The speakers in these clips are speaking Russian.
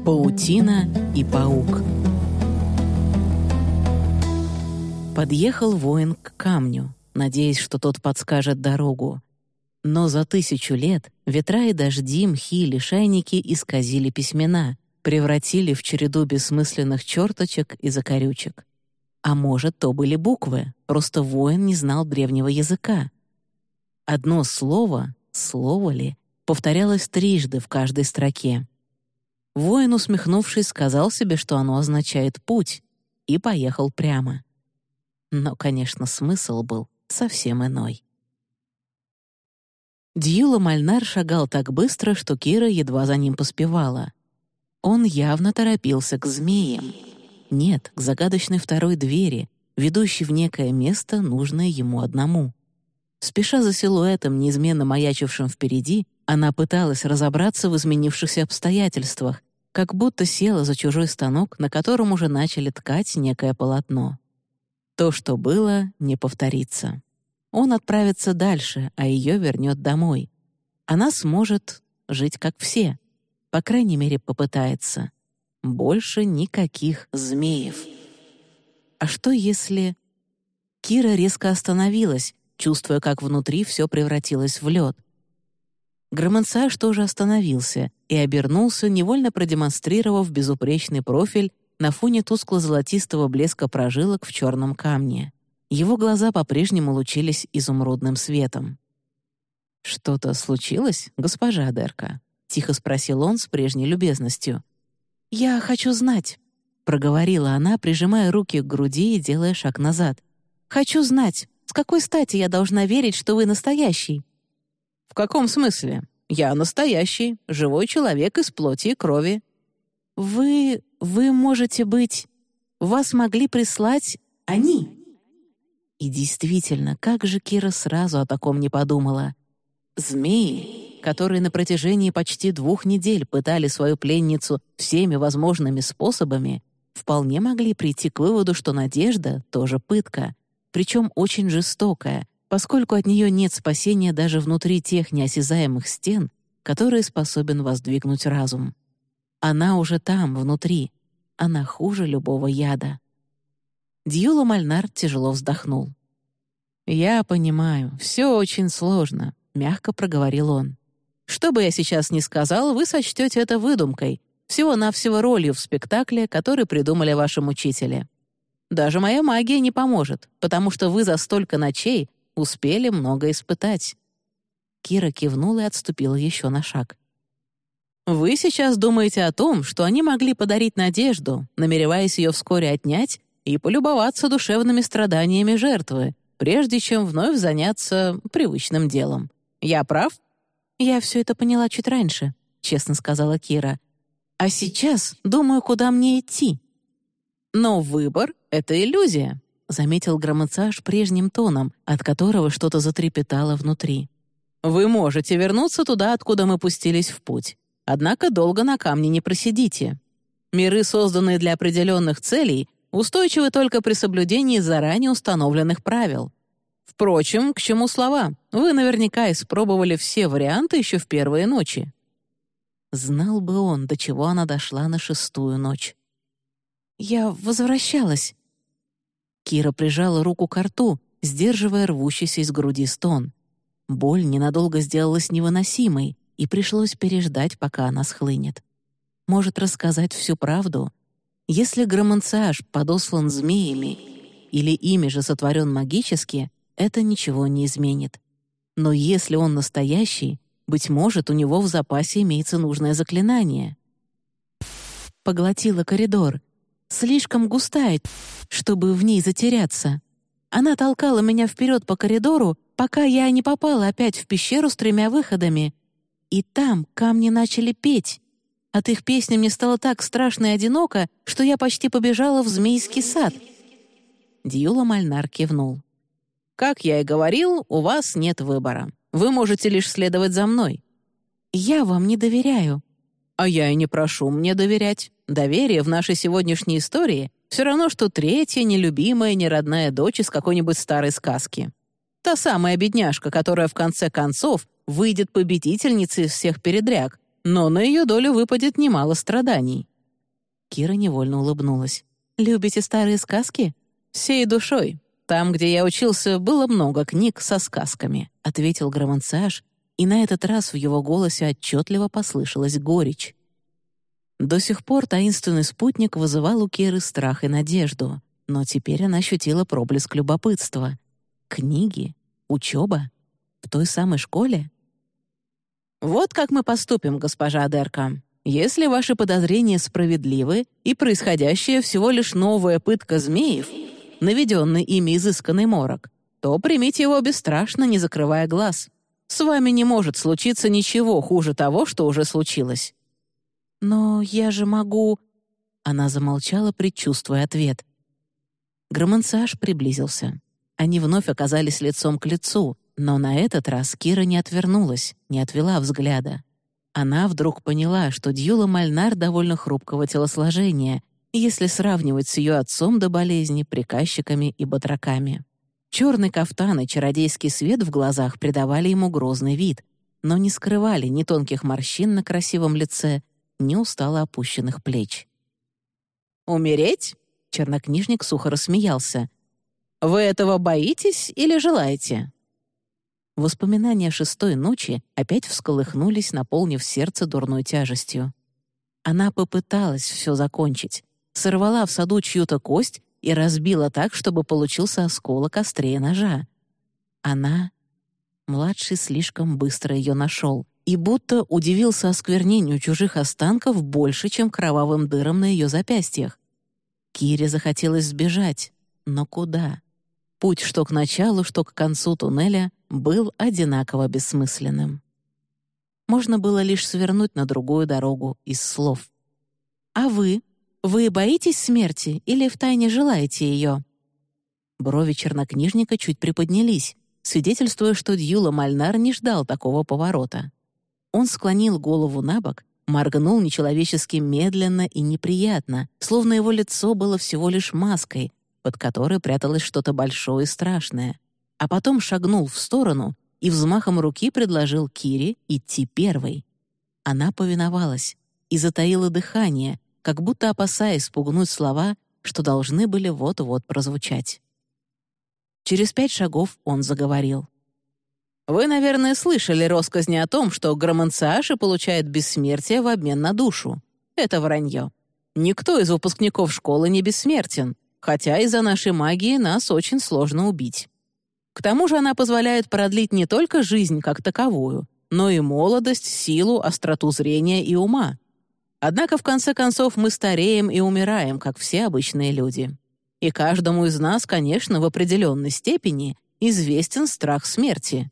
Паутина и паук. Подъехал воин к камню, надеясь, что тот подскажет дорогу. Но за 1000 лет ветра и дожди, мхи и лишайники исказили письмена, превратили в череду бессмысленных черточек и закорючек. А может, то были буквы, просто воин не знал древнего языка. Одно слово, слово ли, повторялось трижды в каждой строке. Воин, усмехнувшись, сказал себе, что оно означает «путь», и поехал прямо. Но, конечно, смысл был совсем иной. Дьюла Мальнар шагал так быстро, что Кира едва за ним поспевала. Он явно торопился к змеям. Нет, к загадочной второй двери, ведущей в некое место, нужное ему одному. Спеша за силуэтом, неизменно маячившим впереди, она пыталась разобраться в изменившихся обстоятельствах, как будто села за чужой станок, на котором уже начали ткать некое полотно. То, что было, не повторится. Он отправится дальше, а ее вернет домой. Она сможет жить как все. По крайней мере, попытается. Больше никаких змеев. А что если... Кира резко остановилась, чувствуя, как внутри все превратилось в лед. Громансаж тоже остановился и обернулся, невольно продемонстрировав безупречный профиль на фоне тускло-золотистого блеска прожилок в черном камне. Его глаза по-прежнему лучились изумрудным светом. «Что-то случилось, госпожа Дерка?» — тихо спросил он с прежней любезностью. «Я хочу знать», — проговорила она, прижимая руки к груди и делая шаг назад. «Хочу знать, с какой стати я должна верить, что вы настоящий?» «В каком смысле? Я настоящий, живой человек из плоти и крови». «Вы можете быть... Вас могли прислать они». И действительно, как же Кира сразу о таком не подумала? Змеи, которые на протяжении почти 2 недель пытали свою пленницу всеми возможными способами, вполне могли прийти к выводу, что надежда — тоже пытка, причем очень жестокая, поскольку от нее нет спасения даже внутри тех неосязаемых стен, которые способен воздвигнуть разум. Она уже там, внутри. Она хуже любого яда. Дьюла Мальнар тяжело вздохнул. «Я понимаю, все очень сложно», — мягко проговорил он. «Что бы я сейчас ни сказал, вы сочтете это выдумкой, всего-навсего ролью в спектакле, который придумали ваши мучители. Даже моя магия не поможет, потому что вы за столько ночей успели много испытать». Кира кивнула и отступила еще на шаг. «Вы сейчас думаете о том, что они могли подарить надежду, намереваясь ее вскоре отнять и полюбоваться душевными страданиями жертвы, прежде чем вновь заняться привычным делом. Я прав?» «Я все это поняла чуть раньше», — честно сказала Кира. «А сейчас думаю, куда мне идти». «Но выбор — это иллюзия», — заметил Громансаж прежним тоном, от которого что-то затрепетало внутри. «Вы можете вернуться туда, откуда мы пустились в путь. Однако долго на камне не просидите. Миры, созданные для определенных целей, устойчивы только при соблюдении заранее установленных правил. Впрочем, к чему слова? Вы наверняка испробовали все варианты еще в первые ночи». Знал бы он, до чего она дошла на 6-ю ночь. «Я возвращалась». Кира прижала руку к рту, сдерживая рвущийся из груди стон. Боль ненадолго сделалась невыносимой, и пришлось переждать, пока она схлынет. Может, рассказать всю правду? Если Громансаж подослан змеями или ими же сотворен магически, это ничего не изменит. Но если он настоящий, быть может, у него в запасе имеется нужное заклинание. Поглотила коридор. Слишком густая, чтобы в ней затеряться. Она толкала меня вперед по коридору, пока я не попала опять в пещеру с 3 выходами. И там камни начали петь. От их песни мне стало так страшно и одиноко, что я почти побежала в змейский сад. Дьюла Мальнар кивнул. «Как я и говорил, у вас нет выбора. Вы можете лишь следовать за мной». «Я вам не доверяю». «А я и не прошу мне доверять. Доверие в нашей сегодняшней истории все равно, что 3-я нелюбимая, неродная дочь из какой-нибудь старой сказки. Та самая бедняжка, которая в конце концов выйдет победительницей из всех передряг, но на ее долю выпадет немало страданий. Кира невольно улыбнулась. «Любите старые сказки?» «Всей душой. Там, где я учился, было много книг со сказками», — ответил Громанциаш, и на этот раз в его голосе отчетливо послышалась горечь. До сих пор таинственный спутник вызывал у Киры страх и надежду, но теперь она ощутила проблеск любопытства. Книги? Учеба? В той самой школе? «Вот как мы поступим, госпожа Адерка. Если ваши подозрения справедливы и происходящее всего лишь новая пытка змеев, наведенный ими изысканный морок, то примите его бесстрашно, не закрывая глаз. С вами не может случиться ничего хуже того, что уже случилось». «Но я же могу...» Она замолчала, предчувствуя ответ. Громанциаш приблизился. Они вновь оказались лицом к лицу, но на этот раз Кира не отвернулась, не отвела взгляда. Она вдруг поняла, что Дьюла Мальнар довольно хрупкого телосложения, если сравнивать с ее отцом до болезни, приказчиками и батраками. Черный кафтан и чародейский свет в глазах придавали ему грозный вид, но не скрывали ни тонких морщин на красивом лице, ни устало опущенных плеч. «Умереть?» — чернокнижник сухо рассмеялся. «Вы этого боитесь или желаете?» Воспоминания шестой ночи опять всколыхнулись, наполнив сердце дурной тяжестью. Она попыталась все закончить, сорвала в саду чью-то кость и разбила так, чтобы получился осколок острее ножа. Младший слишком быстро ее нашел и будто удивился осквернению чужих останков больше, чем кровавым дырам на ее запястьях. Кире захотелось сбежать, но куда? Путь что к началу, что к концу туннеля был одинаково бессмысленным. Можно было лишь свернуть на другую дорогу из слов. «А вы? Вы боитесь смерти или втайне желаете ее?» Брови чернокнижника чуть приподнялись, свидетельствуя, что Дьюла Мальнар не ждал такого поворота. Он склонил голову набок, моргнул нечеловечески медленно и неприятно, словно его лицо было всего лишь маской, под которой пряталось что-то большое и страшное, а потом шагнул в сторону и взмахом руки предложил Кире идти первой. Она повиновалась и затаила дыхание, как будто опасаясь спугнуть слова, что должны были вот-вот прозвучать. Через 5 шагов он заговорил. «Вы, наверное, слышали россказни о том, что громанциаши получают бессмертие в обмен на душу. Это вранье. Никто из выпускников школы не бессмертен, хотя из-за нашей магии нас очень сложно убить. К тому же она позволяет продлить не только жизнь как таковую, но и молодость, силу, остроту зрения и ума. Однако, в конце концов, мы стареем и умираем, как все обычные люди. И каждому из нас, конечно, в определенной степени известен страх смерти».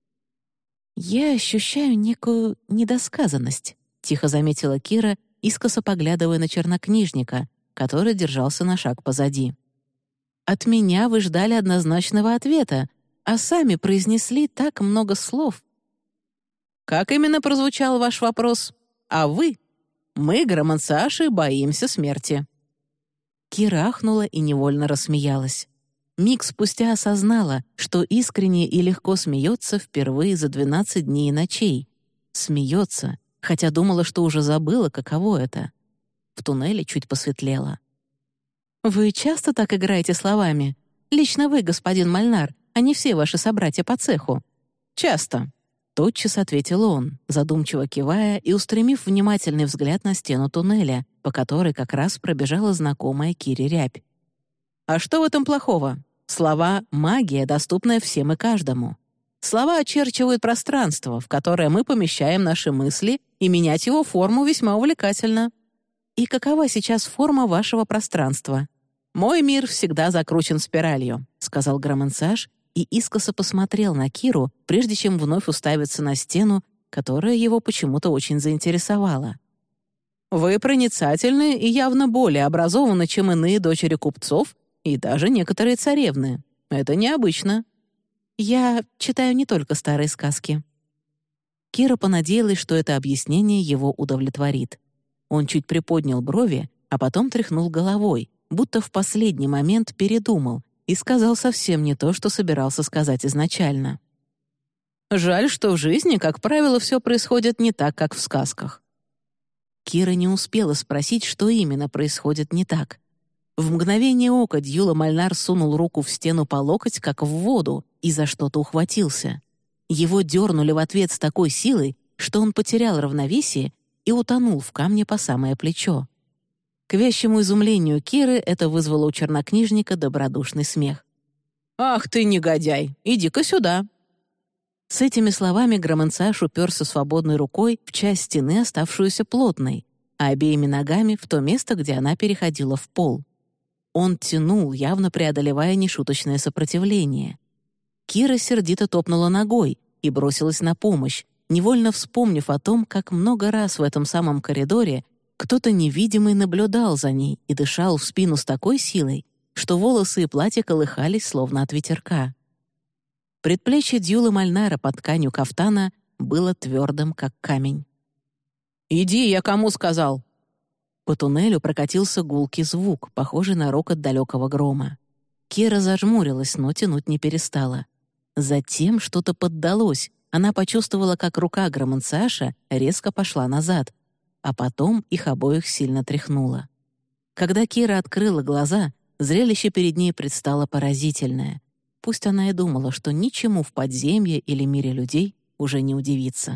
«Я ощущаю некую недосказанность», — тихо заметила Кира, искоса поглядывая на чернокнижника, который держался на шаг позади. «От меня вы ждали однозначного ответа, а сами произнесли так много слов». «Как именно прозвучал ваш вопрос? А вы? Мы, громанциаши, боимся смерти». Кира ахнула и невольно рассмеялась. Миг спустя осознала, что искренне и легко смеется впервые за 12 дней и ночей. Смеется, хотя думала, что уже забыла, каково это. В туннеле чуть посветлело. «Вы часто так играете словами? Лично вы, господин Мальнар, а не все ваши собратья по цеху?» «Часто», — тотчас ответил он, задумчиво кивая и устремив внимательный взгляд на стену туннеля, по которой как раз пробежала знакомая Кире рябь. «А что в этом плохого? Слова «магия», доступная всем и каждому. Слова очерчивают пространство, в которое мы помещаем наши мысли, и менять его форму весьма увлекательно. И какова сейчас форма вашего пространства? «Мой мир всегда закручен спиралью», — сказал Громанциаш и искоса посмотрел на Киру, прежде чем вновь уставиться на стену, которая его почему-то очень заинтересовала. «Вы проницательны и явно более образованы, чем иные дочери купцов и даже некоторые царевны. Это необычно». «Я читаю не только старые сказки». Кира понадеялась, что это объяснение его удовлетворит. Он чуть приподнял брови, а потом тряхнул головой, будто в последний момент передумал и сказал совсем не то, что собирался сказать изначально. «Жаль, что в жизни, как правило, все происходит не так, как в сказках». Кира не успела спросить, что именно происходит не так. В мгновение ока Дьюла Мальнар сунул руку в стену по локоть, как в воду, и за что-то ухватился. Его дернули в ответ с такой силой, что он потерял равновесие и утонул в камне по самое плечо. К вящему изумлению Киры это вызвало у чернокнижника добродушный смех. «Ах ты, негодяй! Иди-ка сюда!» С этими словами Громанцаш уперся свободной рукой в часть стены, оставшуюся плотной, а обеими ногами в то место, где она переходила в пол. Он тянул, явно преодолевая нешуточное сопротивление. Кира сердито топнула ногой и бросилась на помощь, невольно вспомнив о том, как много раз в этом самом коридоре кто-то невидимый наблюдал за ней и дышал в спину с такой силой, что волосы и платье колыхались, словно от ветерка. Предплечье Дьюлы Мальнара под тканью кафтана было твердым, как камень. «Иди, я кому сказал?» По туннелю прокатился гулкий звук, похожий на рокот далекого грома. Кира зажмурилась, но тянуть не перестала. Затем что-то поддалось. Она почувствовала, как рука Громанцаша резко пошла назад, а потом их обоих сильно тряхнуло. Когда Кира открыла глаза, зрелище перед ней предстало поразительное. Пусть она и думала, что ничему в подземье или мире людей уже не удивится.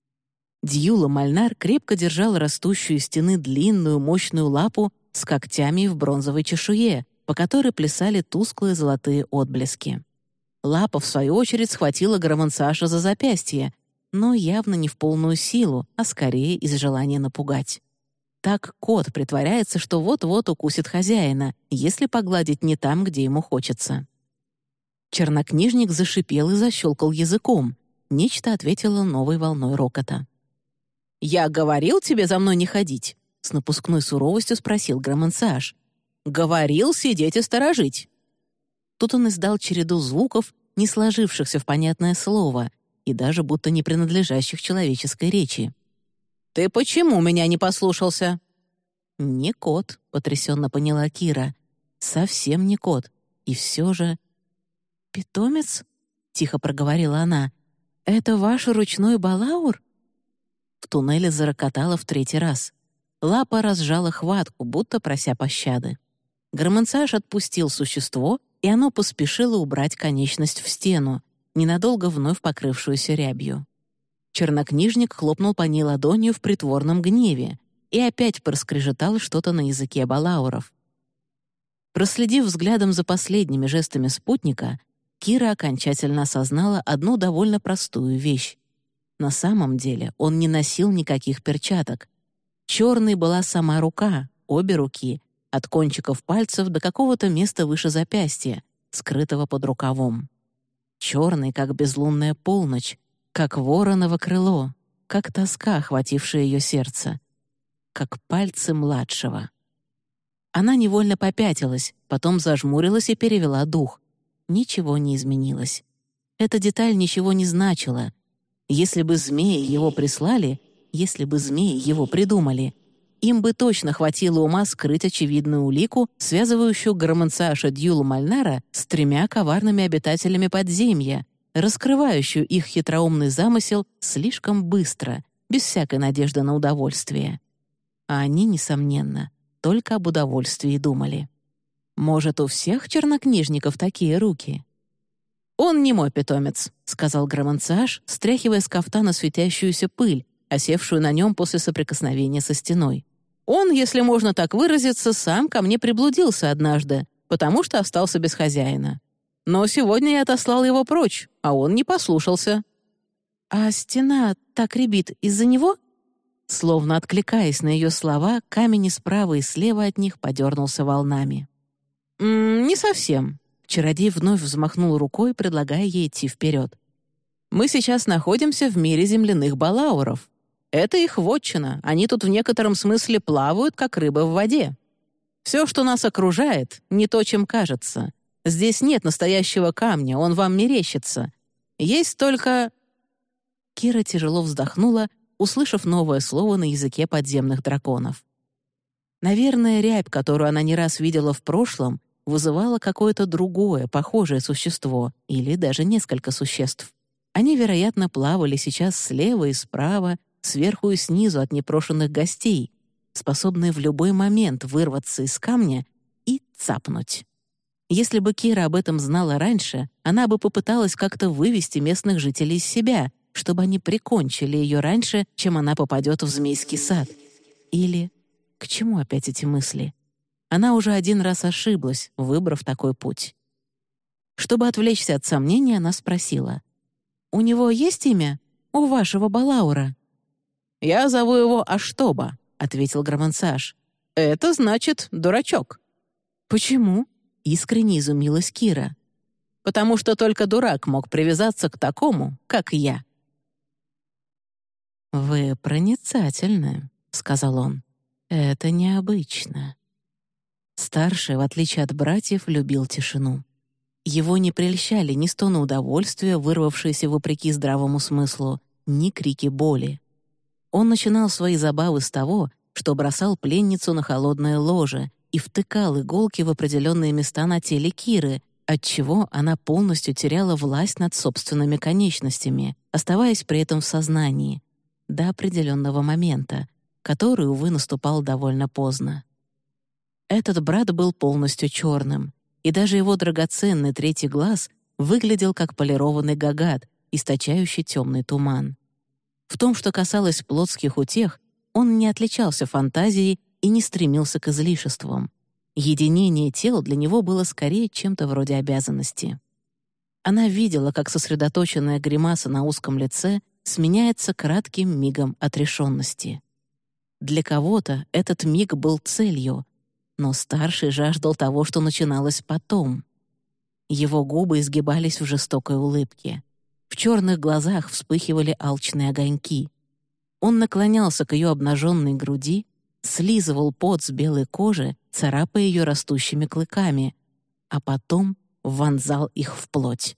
Дьюла Мальнар крепко держал растущую из стены длинную мощную лапу с когтями в бронзовой чешуе, по которой плясали тусклые золотые отблески. Лапа, в свою очередь, схватила Громанцаша за запястье, но явно не в полную силу, а скорее из желания напугать. Так кот притворяется, что вот-вот укусит хозяина, если погладить не там, где ему хочется. Чернокнижник зашипел и защелкал языком. Нечто ответило новой волной рокота. «Я говорил тебе за мной не ходить?» — с напускной суровостью спросил Громанцаш. «Говорил сидеть и сторожить». Тут он издал череду звуков, не сложившихся в понятное слово, и даже будто не принадлежащих человеческой речи. «Ты почему меня не послушался?» «Не кот», — потрясенно поняла Кира. «Совсем не кот. И все же...» «Питомец?» — тихо проговорила она. «Это ваш ручной балаур?» В туннеле зарокотало в третий раз. Лапа разжала хватку, будто прося пощады. Громанцаш отпустил существо, и оно поспешило убрать конечность в стену, ненадолго вновь покрывшуюся рябью. Чернокнижник хлопнул по ней ладонью в притворном гневе и опять проскрежетал что-то на языке балауров. Проследив взглядом за последними жестами спутника, Кира окончательно осознала одну довольно простую вещь. На самом деле он не носил никаких перчаток. Черной была сама рука, обе руки, от кончиков пальцев до какого-то места выше запястья, скрытого под рукавом. Черный, как безлунная полночь, как вороново крыло, как тоска, охватившая ее сердце, как пальцы младшего. Она невольно попятилась, потом зажмурилась и перевела дух. Ничего не изменилось. Эта деталь ничего не значила. Если бы змеи его прислали, если бы змеи его придумали, им бы точно хватило ума скрыть очевидную улику, связывающую Громанцаша Дьюлу Мальнара с 3 коварными обитателями подземья, раскрывающую их хитроумный замысел слишком быстро, без всякой надежды на удовольствие. А они, несомненно, только об удовольствии думали. Может, у всех чернокнижников такие руки? «Он не мой питомец», — сказал Громанцаш, стряхивая с кафтана светящуюся пыль, осевшую на нем после соприкосновения со стеной. «Он, если можно так выразиться, сам ко мне приблудился однажды, потому что остался без хозяина. Но сегодня я отослал его прочь, а он не послушался». «А стена так рябит из-за него?» Словно откликаясь на ее слова, камень и справа и слева от них подернулся волнами. «Не совсем». Чародей вновь взмахнул рукой, предлагая ей идти вперед. «Мы сейчас находимся в мире земляных балауров. Это их вотчина, они тут в некотором смысле плавают, как рыбы в воде. Все, что нас окружает, не то, чем кажется. Здесь нет настоящего камня, он вам мерещится. Есть только...» Кира тяжело вздохнула, услышав новое слово на языке подземных драконов. Наверное, рябь, которую она не раз видела в прошлом, вызывала какое-то другое, похожее существо или даже несколько существ. Они, вероятно, плавали сейчас слева и справа, сверху и снизу от непрошенных гостей, способные в любой момент вырваться из камня и цапнуть. Если бы Кира об этом знала раньше, она бы попыталась как-то вывести местных жителей из себя, чтобы они прикончили ее раньше, чем она попадет в Змейский сад. Или... К чему опять эти мысли? Она уже один раз ошиблась, выбрав такой путь. Чтобы отвлечься от сомнения, она спросила. «У него есть имя? У вашего Балаура?» «Я зову его Аштоба», — ответил Громансаж. «Это значит дурачок». «Почему?» — искренне изумилась Кира. «Потому что только дурак мог привязаться к такому, как я». «Вы проницательны», — сказал он. «Это необычно». Старший, в отличие от братьев, любил тишину. Его не прельщали ни стоны удовольствия, вырвавшиеся вопреки здравому смыслу, ни крики боли. Он начинал свои забавы с того, что бросал пленницу на холодное ложе и втыкал иголки в определенные места на теле Киры, отчего она полностью теряла власть над собственными конечностями, оставаясь при этом в сознании, до определенного момента, который, увы, наступал довольно поздно. Этот брат был полностью черным, и даже его драгоценный третий глаз выглядел как полированный гагат, источающий темный туман. В том, что касалось плотских утех, он не отличался фантазией и не стремился к излишествам. Единение тел для него было скорее чем-то вроде обязанности. Она видела, как сосредоточенная гримаса на узком лице сменяется кратким мигом отрешенности. Для кого-то этот миг был целью, но старший жаждал того, что начиналось потом. Его губы изгибались в жестокой улыбке. В черных глазах вспыхивали алчные огоньки. Он наклонялся к ее обнаженной груди, слизывал пот с белой кожи, царапая ее растущими клыками, а потом вонзал их в плоть.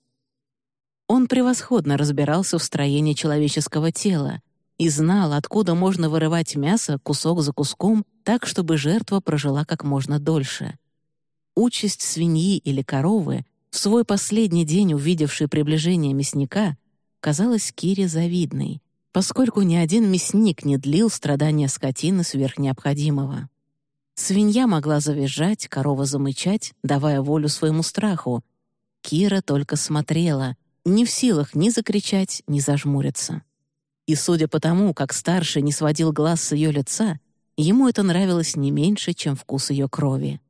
Он превосходно разбирался в строении человеческого тела и знал, откуда можно вырывать мясо кусок за куском так, чтобы жертва прожила как можно дольше. Участь свиньи или коровы, в свой последний день увидевшей приближение мясника, казалась Кире завидной, поскольку ни один мясник не длил страдания скотины сверх необходимого. Свинья могла завизжать, корова замычать, давая волю своему страху. Кира только смотрела, не в силах ни закричать, ни зажмуриться. И судя по тому, как старший не сводил глаз с ее лица, ему это нравилось не меньше, чем вкус ее крови.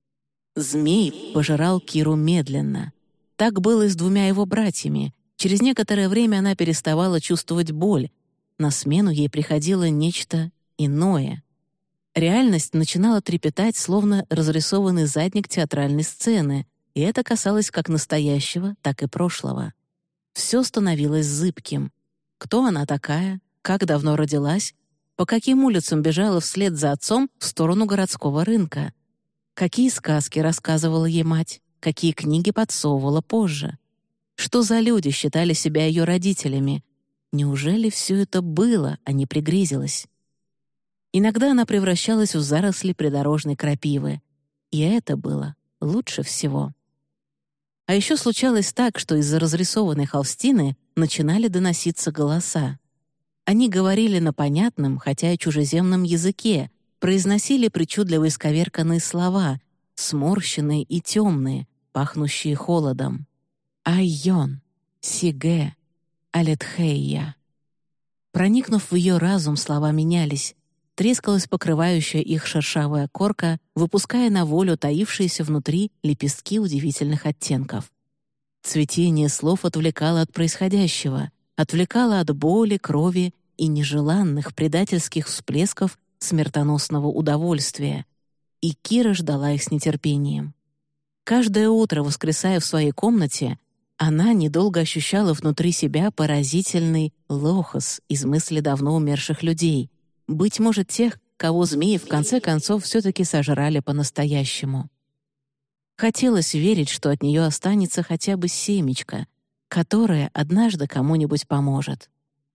Змей пожирал Киру медленно. Так было и с двумя его братьями. Через некоторое время она переставала чувствовать боль. На смену ей приходило нечто иное. Реальность начинала трепетать, словно разрисованный задник театральной сцены, и это касалось как настоящего, так и прошлого. Все становилось зыбким. Кто она такая? Как давно родилась? По каким улицам бежала вслед за отцом в сторону городского рынка? Какие сказки рассказывала ей мать? Какие книги подсовывала позже? Что за люди считали себя ее родителями? Неужели все это было, а не пригрезилось? Иногда она превращалась в заросли придорожной крапивы. И это было лучше всего. А еще случалось так, что из-за разрисованной холстины начинали доноситься голоса. Они говорили на понятном, хотя и чужеземном языке, произносили причудливо исковерканные слова, сморщенные и темные, пахнущие холодом. «Айон», «Сиге», «Алетхейя». Проникнув в ее разум, слова менялись. Трескалась покрывающая их шершавая корка, выпуская на волю таившиеся внутри лепестки удивительных оттенков. Цветение слов отвлекало от происходящего, отвлекало от боли, крови и нежеланных предательских всплесков смертоносного удовольствия. И Кира ждала их с нетерпением. Каждое утро, воскресая в своей комнате, она недолго ощущала внутри себя поразительный лохос из мысли давно умерших людей, быть может, тех, кого змеи в конце концов все-таки сожрали по-настоящему. Хотелось верить, что от нее останется хотя бы семечко, которое однажды кому-нибудь поможет.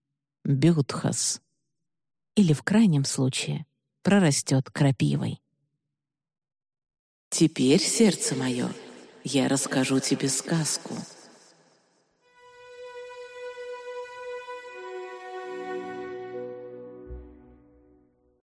Бютхас. Или, в крайнем случае, прорастет крапивой. «Теперь, сердце мое, я расскажу тебе сказку»,